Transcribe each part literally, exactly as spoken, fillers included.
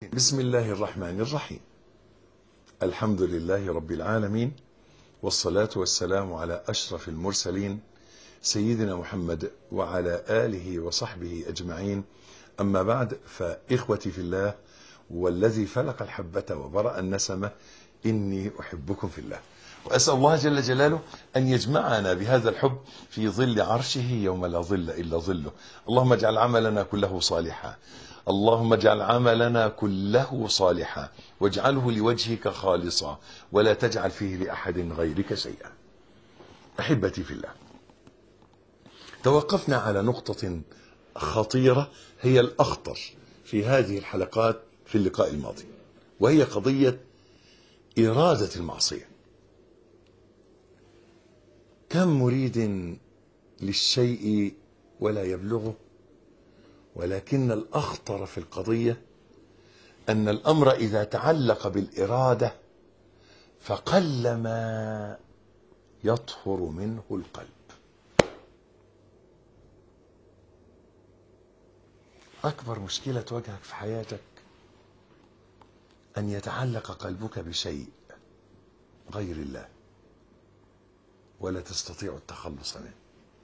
بسم الله الرحمن الرحيم. الحمد لله رب العالمين، والصلاة والسلام على أشرف المرسلين سيدنا محمد وعلى آله وصحبه أجمعين. أما بعد، فإخوتي في الله والذي فلق الحبة وبرأ النسمة، إني أحبكم في الله، وأسأل الله جل جلاله أن يجمعنا بهذا الحب في ظل عرشه يوم لا ظل إلا ظله. اللهم اجعل عملنا كله صالحا، اللهم اجعل عملنا كله صالحا، واجعله لوجهك خالصا، ولا تجعل فيه لأحد غيرك شيئا. أحبتي في الله، توقفنا على نقطة خطيرة هي الأخطر في هذه الحلقات في اللقاء الماضي، وهي قضية إرادة المعصية. كم مريد للشيء ولا يبلغه، ولكن الأخطر في القضية أن الأمر إذا تعلق بالإرادة فقلما يطهر منه القلب. أكبر مشكلة تواجهك في حياتك أن يتعلق قلبك بشيء غير الله ولا تستطيع التخلص منه.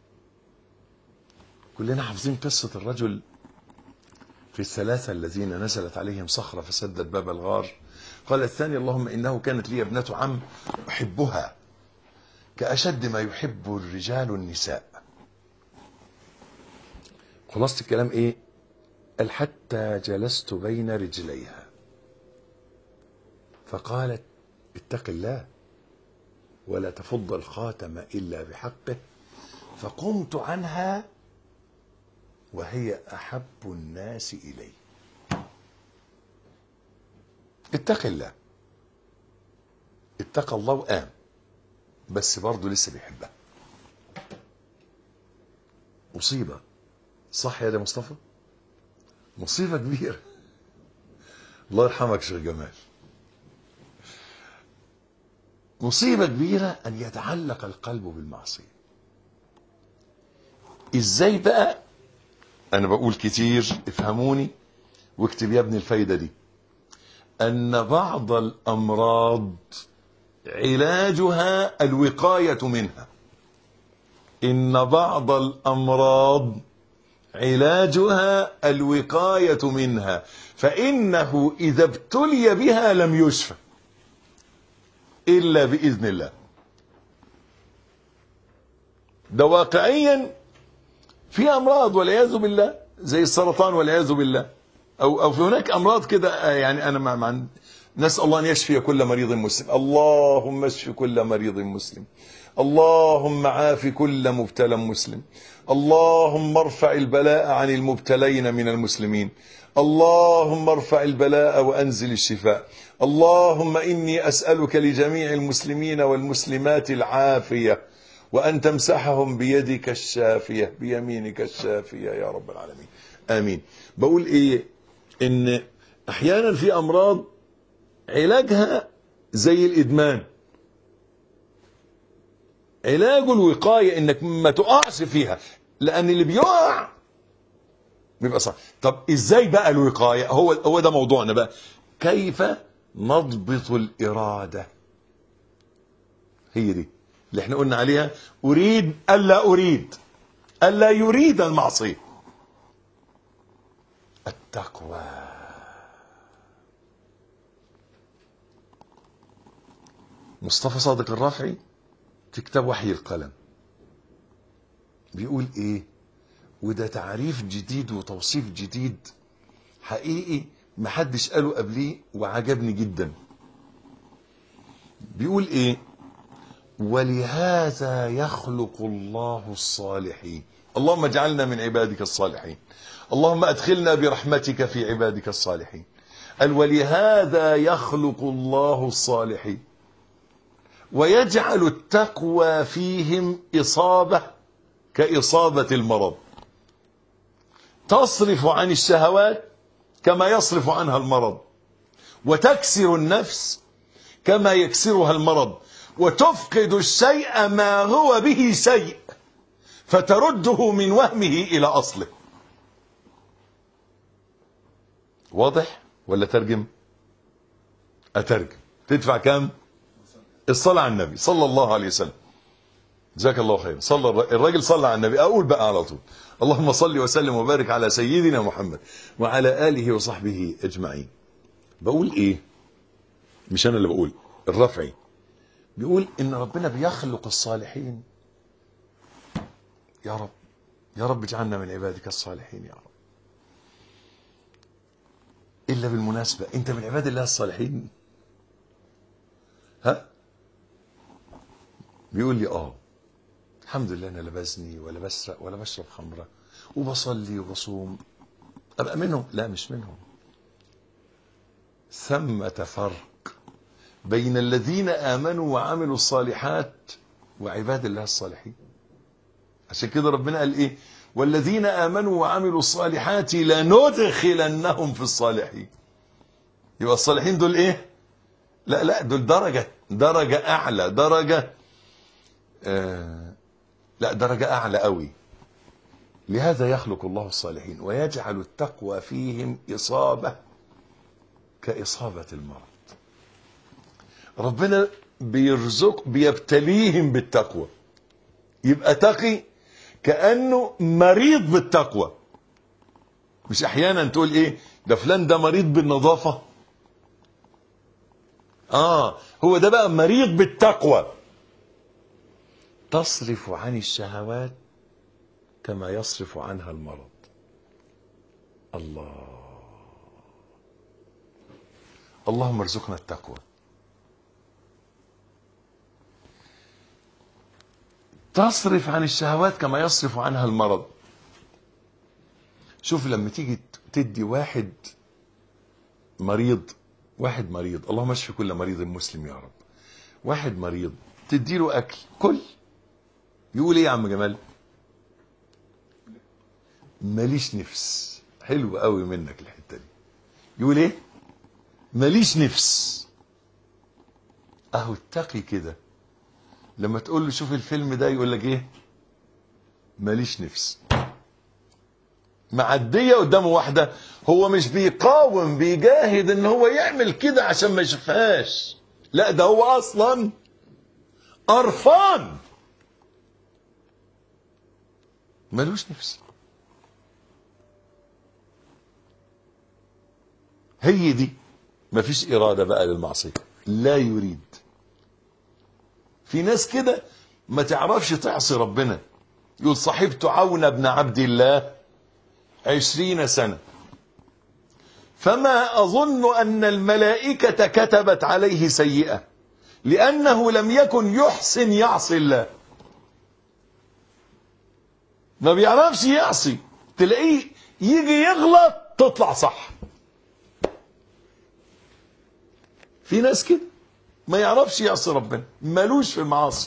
كلنا حافظين قصة الرجل في الثلاثة الذين نزلت عليهم صخرة فسدت باب الغار. قال الثاني: اللهم إنه كانت لي ابنة عم أحبها كأشد ما يحب الرجال النساء. خلاصة الكلام إيه؟ قال: حتى جلست بين رجليها فقالت: اتق الله ولا تفض الخاتم إلا بحقه، فقمت عنها وهي أحب الناس إلي. اتق الله، اتق الله وقام، بس برضه لسه بيحبها. مصيبة، صح يا ده مصطفى؟ مصيبة كبيرة. الله يرحمك شيخ جمال. مصيبة كبيرة أن يتعلق القلب بالمعصية. إزاي بقى؟ أنا بقول كتير، افهموني واكتب يا ابني الفايدة دي. أن بعض الأمراض علاجها الوقاية منها. إن بعض الأمراض علاجها الوقاية منها، فإنه إذا ابتلي بها لم يشفى إلا بإذن الله. ده واقعيا في أمراض والعياذ بالله زي السرطان والعياذ بالله، أو أو في هناك أمراض كده، يعني أنا مع, مع نسأل الله أن يشفي كل مريض مسلم. اللهم اشف كل مريض مسلم، اللهم عاف كل مبتلى مسلم، اللهم ارفع البلاء عن المبتلين من المسلمين، اللهم ارفع البلاء وأنزل الشفاء. اللهم إني أسألك لجميع المسلمين والمسلمات العافية، وأن تمسحهم بيدك الشافية بيمينك الشافية يا رب العالمين، آمين. بقول إيه؟ إن أحيانا في أمراض علاجها زي الإدمان، علاج الوقاية إنك ما تقعش فيها، لأن اللي بيقع بيبقى صح. طب إزاي بقى الوقاية؟ هو هو ده موضوعنا بقى. كيف نضبط الإرادة؟ هي دي اللي احنا قلنا عليها. أريد ألا أريد ألا يريد المعصية. التقوى. مصطفى صادق الرافعي في كتاب وحي القلم بيقول ايه؟ وده تعريف جديد وتوصيف جديد حقيقي محدش قاله قبليه وعجبني جدا. بيقول ايه؟ ولهذا يخلق الله الصالحين. اللهم اجعلنا من عبادك الصالحين، اللهم ادخلنا برحمتك في عبادك الصالحين. قال: ولهذا يخلق الله الصالحين ويجعل التقوى فيهم إصابة كإصابة المرض، تصرف عن الشهوات كما يصرف عنها المرض، وتكسر النفس كما يكسرها المرض، وتفقد الشيء ما هو به شيء فترده من وهمه إلى أصله. واضح؟ ولا ترجم؟ اترجم. تدفع كام؟ الصلاة على النبي صلى الله عليه وسلم. جزاك الله خير. صلى الراجل صلى على النبي. اقول بقى على طول اللهم صل وسلم وبارك على سيدنا محمد وعلى اله وصحبه اجمعين. بقول ايه؟ مش انا اللي بقول، الرافعي بيقول ان ربنا بيخلق الصالحين. يا رب يا رب اجعلنا من عبادك الصالحين يا رب. الا بالمناسبة انت من عباد الله الصالحين؟ ها؟ بيقول لي اه الحمد لله انا لا بزني ولا بسرق ولا بشرب خمره وبصلي وبصوم. ابقى منهم؟ لا مش منهم. ثمة فرق بين الذين امنوا وعملوا الصالحات وعباد الله الصالحين. عشان كده ربنا قال ايه؟ والذين امنوا وعملوا الصالحات لندخلنهم في الصالحين. يبقى الصالحين دول ايه؟ لا لا دول درجة درجة اعلى، درجة آه لا درجة اعلى قوي. لهذا يخلق الله الصالحين ويجعل التقوى فيهم اصابة كاصابة المرض. ربنا بيرزق بيبتليهم بالتقوى، يبقى تقي كأنه مريض بالتقوى. مش احيانا تقول ايه ده فلان ده مريض بالنظافة؟ اه هو ده بقى مريض بالتقوى. تصرف عن الشهوات كما يصرف عنها المرض. الله اللهم ارزقنا التقوى. تصرف عن الشهوات كما يصرف عنها المرض. شوف لما تيجي تدي واحد مريض، واحد مريض اللهم اشف كل مريض مسلم يا رب، واحد مريض تدي له اكل كل، يقول ايه يا عم جمال؟ ماليش نفس. حلو قوي منك الحته دي. يقول ايه؟ ماليش نفس. اهو التقي كده لما تقول له شوف الفيلم ده يقول لك ايه؟ ماليش نفس. معديه قدامه واحده هو مش بيقاوم بيجاهد ان هو يعمل كده عشان ما يشوفهاش، لا ده هو اصلا قرفان مالوش نفس. هي دي مفيش اراده بقى للمعصيه، لا يريد. في ناس كده ما تعرفش تعصي ربنا. يقول صاحبت عون بن عبد الله عشرين سنة فما أظن أن الملائكة كتبت عليه سيئة لأنه لم يكن يحسن يعصي الله. ما بيعرفش يعصي، تلاقيه يجي يغلط تطلع صح. في ناس كده ما يعرفش يعصي ربنا، مالوش في المعاصي،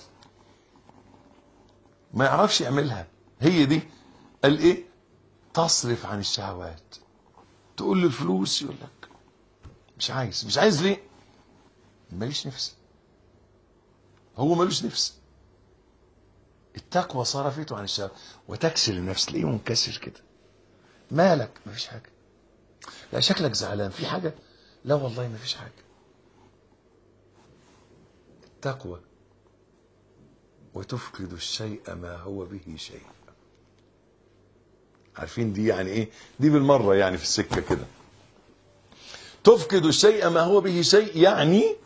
ما يعرفش يعملها. هي دي قال ايه؟ تصرف عن الشهوات. تقول له الفلوس يقول لك مش عايز. مش عايز ليه؟ ماليش نفس. هو مالوش نفس. التقوى صرفته عن الشهوات. وتكسر النفس، تلاقيه منكسر كده. مالك؟ مفيش حاجه. لا شكلك زعلان، في حاجه؟ لا والله مفيش حاجه. التقوى وتفقد الشيء ما هو به شيء. عارفين دي يعني ايه؟ دي بالمرة يعني في السكة كده. تفقد الشيء ما هو به شيء يعني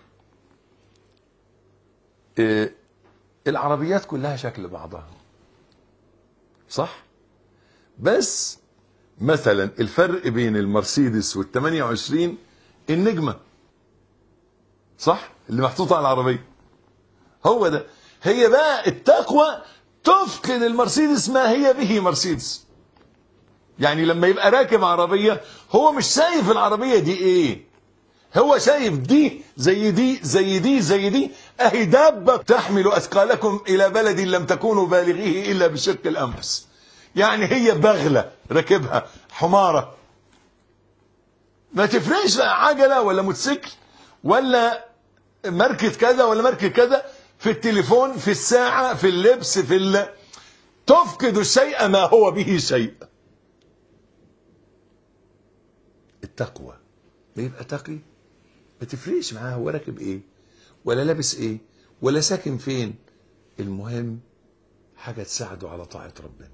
إيه؟ العربيات كلها شكل بعضها صح؟ بس مثلا الفرق بين المرسيدس والثمانية وعشرين النجمة صح؟ اللي محطوطة على العربية هو ده. هي بقى التقوى تفقد المرسيدس ما هي به مرسيدس. يعني لما يبقى راكب عربية هو مش شايف العربية دي ايه، هو شايف دي زي دي زي دي زي دي اهي دابة تحمل اثقالكم الى بلد لم تكونوا بالغيه الا بشق الانفس. يعني هي بغلة راكبها، حمارة، ما تفرقش بقى عجلة ولا موتوسيكل ولا ماركة كذا ولا ماركة كذا، في التليفون، في الساعة، في اللبس، في ال... تفقد الشيء ما هو به شيء. التقوى ما يبقى تقي ما تفرقش معاه هو راكب ايه ولا لابس ايه ولا ساكن فين، المهم حاجة تساعده على طاعة ربنا.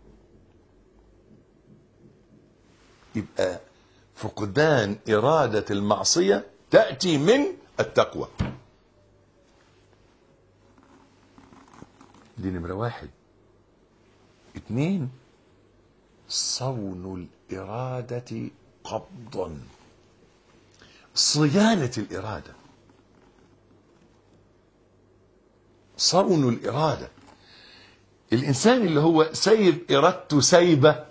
يبقى فقدان إرادة المعصية تأتي من التقوى. دي نمرة واحد. اتنين، صون الإرادة قبضا، صيانة الإرادة، صون الإرادة. الإنسان اللي هو سايب إرادته سايبة،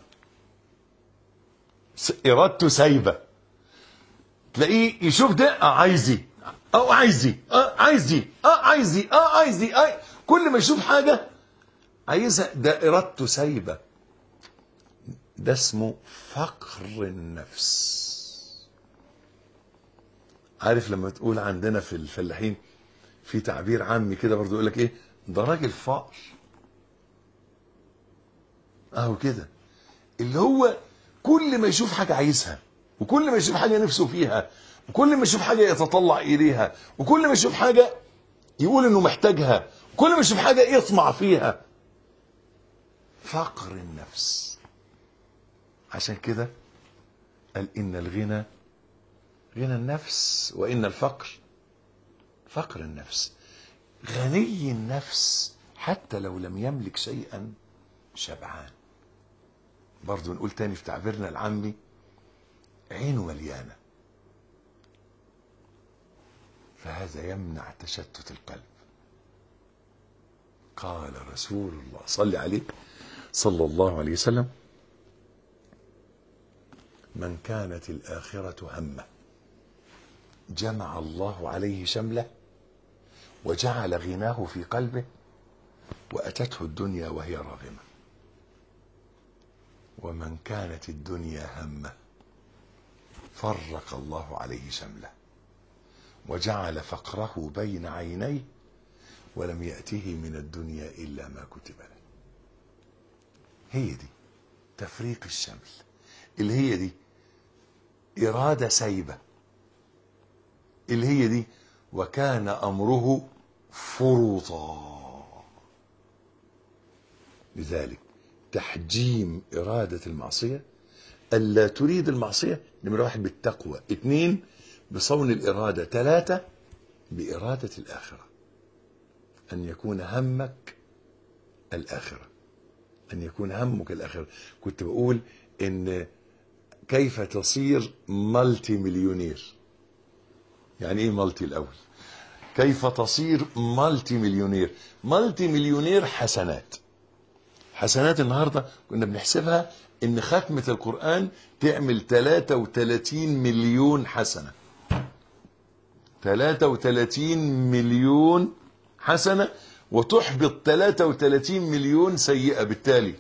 إرادته سايبة، تلاقيه يشوف ده اه عايزي اه عايزي اه عايزي اه عايزي اه عايزي اه كل ما يشوف حاجة عايزها، ده إرادته سايبة. ده اسمه فقر النفس. عارف لما تقول عندنا في الفلاحين في تعبير عامي كده برضو يقول لك ايه، ده راجل فقر. اهو كده، اللي هو كل ما يشوف حاجة عايزها، وكل ما يشوف حاجة نفسه فيها، وكل ما يشوف حاجة يتطلع إليها، وكل ما يشوف حاجة يقول إنه محتاجها، وكل ما يشوف حاجة يطمع فيها. فقر النفس. عشان كده قال إن الغنى غنى النفس وإن الفقر فقر النفس. غني النفس حتى لو لم يملك شيئا شبعان. برضو نقول تاني في تعبيرنا العامي، عينه مليانة، فهذا يمنع تشتت القلب. قال رسول الله صلى عليه صلى الله عليه وسلم: من كانت الآخرة همه جمع الله عليه شمله وجعل غناه في قلبه وأتته الدنيا وهي راغمة. ومن كانت الدنيا همه فرق الله عليه شمله وجعل فقره بين عينيه ولم يأته من الدنيا إلا ما كتب له. هي دي تفريق الشمل، اللي هي دي إرادة سايبة، اللي هي دي وكان أمره فرطا. لذلك تحجيم إرادة المعصية، ألا تريد المعصية، نمرة واحد بالتقوى، اثنين بصون الإرادة، ثلاثة بإرادة الآخرة، أن يكون همك الآخرة، أن يكون همك الآخرة. كنت بقول إن كيف تصير مالتي مليونير. يعني إيه مالتي الأول؟ كيف تصير مالتي مليونير؟ مالتي مليونير حسنات. حسنات النهاردة كنا بنحسبها إن ختمة القرآن تعمل ثلاثة وثلاثين مليون حسنة. ثلاثة وثلاثين مليون حسنة وتحبط ثلاثة وثلاثين مليون سيئة. بالتالي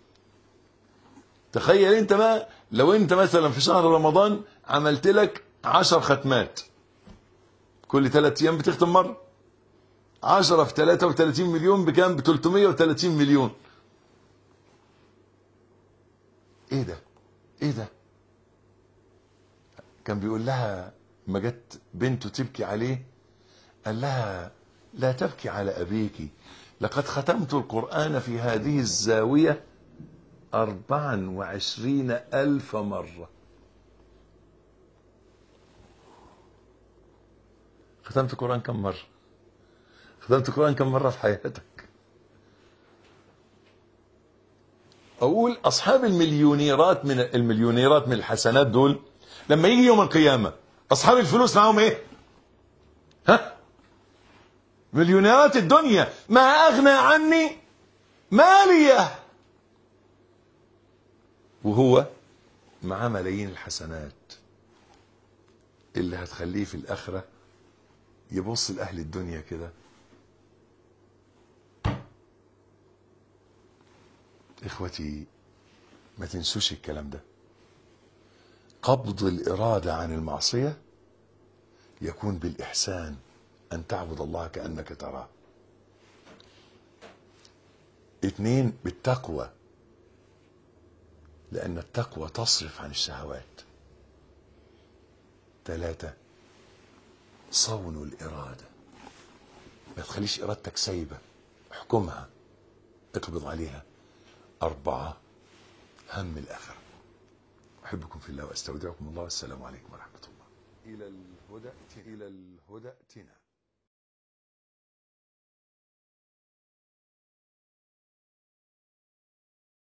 تخيل انت بقى لو انت مثلا في شهر رمضان عملت لك عشر ختمات، كل ثلاث ايام بتختم مرة، عشرة في ثلاثة وثلاثين مليون بكام؟ ب ثلاثمائة وثلاثين مليون. ايه ده ايه ده؟ كان بيقول لها ما جت بنته تبكي عليه، قال لها لا تبكي على أبيك، لقد ختمت القرآن في هذه الزاوية أربعا وعشرين ألف مرة. ختمت القرآن كم مرة؟ ختمت القرآن كم مرة في حياتك؟ أقول أصحاب المليونيرات من المليونيرات من الحسنات دول لما يجي يوم القيامة أصحاب الفلوس معهم إيه؟ ها؟ مليونيرات الدنيا، ما أغنى عني مالية، وهو معاه ملايين الحسنات اللي هتخليه في الآخرة يبص لأهل الدنيا كده. إخوتي ما تنسوش الكلام ده. قبض الإرادة عن المعصية يكون بالإحسان، أن تعبد الله كأنك تراه. اثنين بالتقوى، لأن التقوى تصرف عن الشهوات. ثلاثة صون الإرادة، ما تخليش إرادتك سايبة، احكمها، اقبض عليها. أربعة هم الآخرة. أحبكم في الله وأستودعكم الله، والسلام عليكم ورحمة الله. إلى الهدى إلى الهدى ائتنا.